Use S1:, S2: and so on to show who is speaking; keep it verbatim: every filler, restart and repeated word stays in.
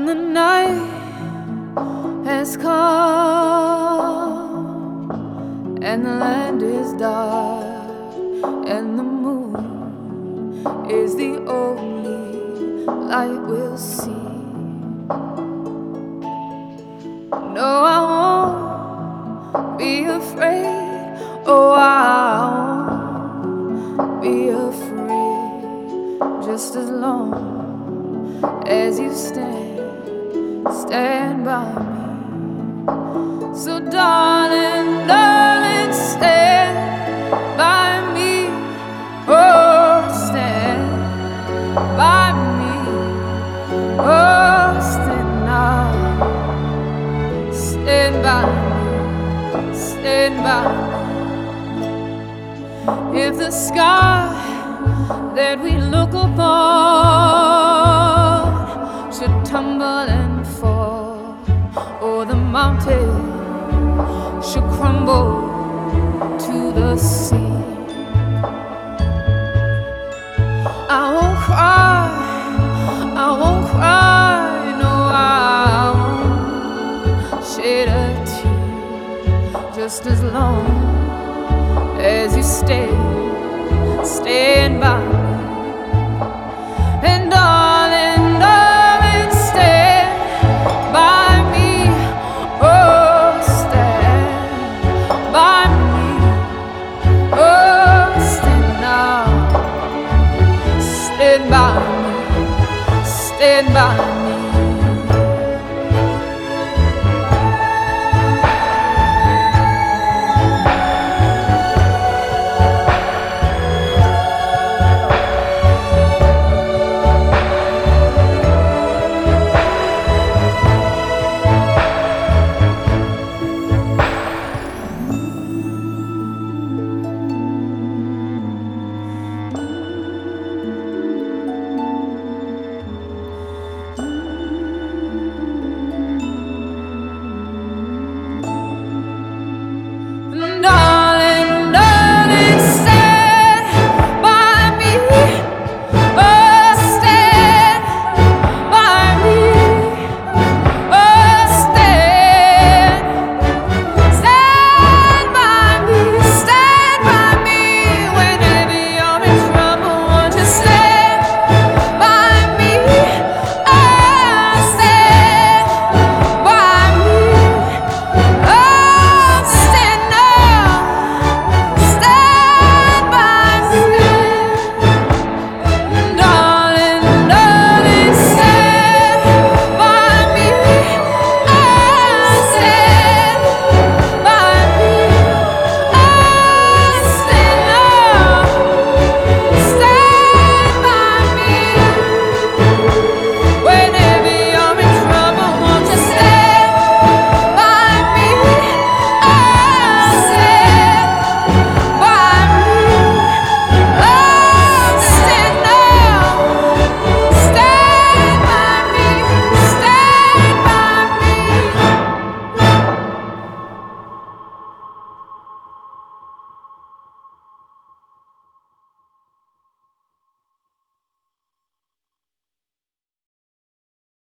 S1: the night has come and the land is dark and the moon is the only light we'll see. No, I won't be afraid. Oh, I won't be afraid. Just as long as you stand, stand by me. So darling, darling, stand by me. Oh, stand by me. Oh, stand now. Stand by me. Stand by me. If the sky that we look upon should tumble and fall, or the mountain should crumble to the sea, I won't cry, I won't cry, no, I won't shed a tear. Just as long as you stay